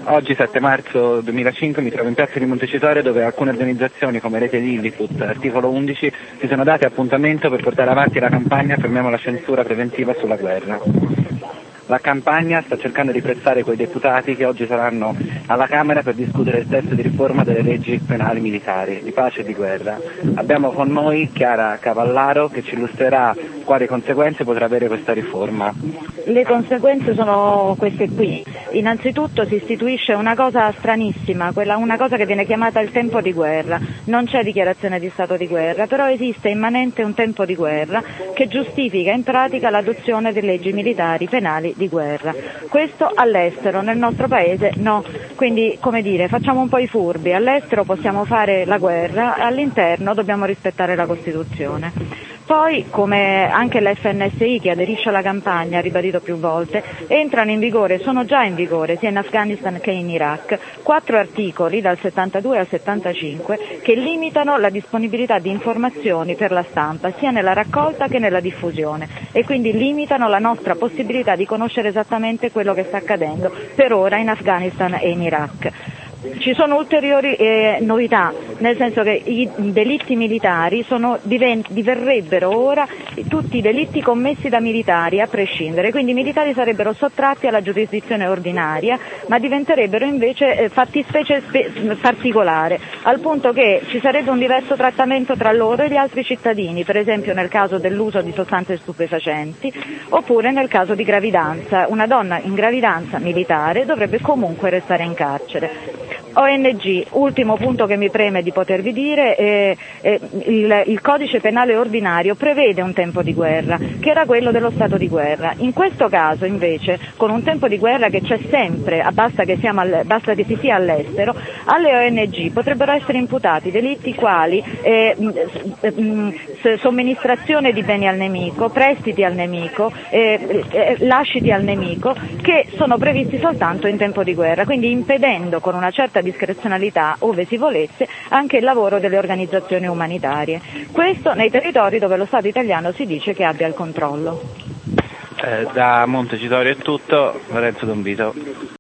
Oggi 7 marzo 2005 mi trovo in piazza di Montecitorio dove alcune organizzazioni come Rete Lilliput, Articolo 11, si sono date appuntamento per portare avanti la campagna Fermiamo la censura preventiva sulla guerra. La campagna sta cercando di pressare quei deputati che oggi saranno alla Camera per discutere il testo di riforma delle leggi penali militari, di pace e di guerra. Abbiamo con noi Chiara Cavallaro che ci illustrerà quali conseguenze potrà avere questa riforma. Le conseguenze sono queste qui. Innanzitutto si istituisce una cosa stranissima, una cosa che viene chiamata il tempo di guerra. Non c'è dichiarazione di stato di guerra, però esiste immanente un tempo di guerra che giustifica in pratica l'adozione di leggi militari penali di guerra. Questo all'estero, nel nostro paese no. Quindi, come dire, facciamo un po' i furbi. All'estero possiamo fare la guerra, all'interno dobbiamo rispettare la Costituzione. Poi, come anche l'FNSI che aderisce alla campagna ha ribadito più volte, entrano in vigore, sono già in vigore sia in Afghanistan che in Iraq, 4 articoli dal 72 al 75 che limitano la disponibilità di informazioni per la stampa sia nella raccolta che nella diffusione e quindi limitano la nostra possibilità di conoscere esattamente quello che sta accadendo per ora in Afghanistan e in Iraq. Ci sono ulteriori novità, nel senso che i delitti militari diverrebbero ora tutti i delitti commessi da militari a prescindere, quindi i militari sarebbero sottratti alla giurisdizione ordinaria, ma diventerebbero invece fattispecie particolare, al punto che ci sarebbe un diverso trattamento tra loro e gli altri cittadini, per esempio nel caso dell'uso di sostanze stupefacenti, oppure nel caso di gravidanza. Una donna in gravidanza militare dovrebbe comunque restare in carcere. ONG, ultimo punto che mi preme di potervi dire, il codice penale ordinario prevede un tempo di guerra, che era quello dello stato di guerra. In questo caso invece, con un tempo di guerra che c'è sempre, basta che si sia all'estero, alle ONG potrebbero essere imputati delitti quali somministrazione di beni al nemico, prestiti al nemico, lasciti al nemico, che sono previsti soltanto in tempo di guerra, quindi impedendo con una certa discrezionalità, ove si volesse, anche il lavoro delle organizzazioni umanitarie. Questo nei territori dove lo Stato italiano si dice che abbia il controllo. Da Montecitorio è tutto, Lorenzo Don Vito.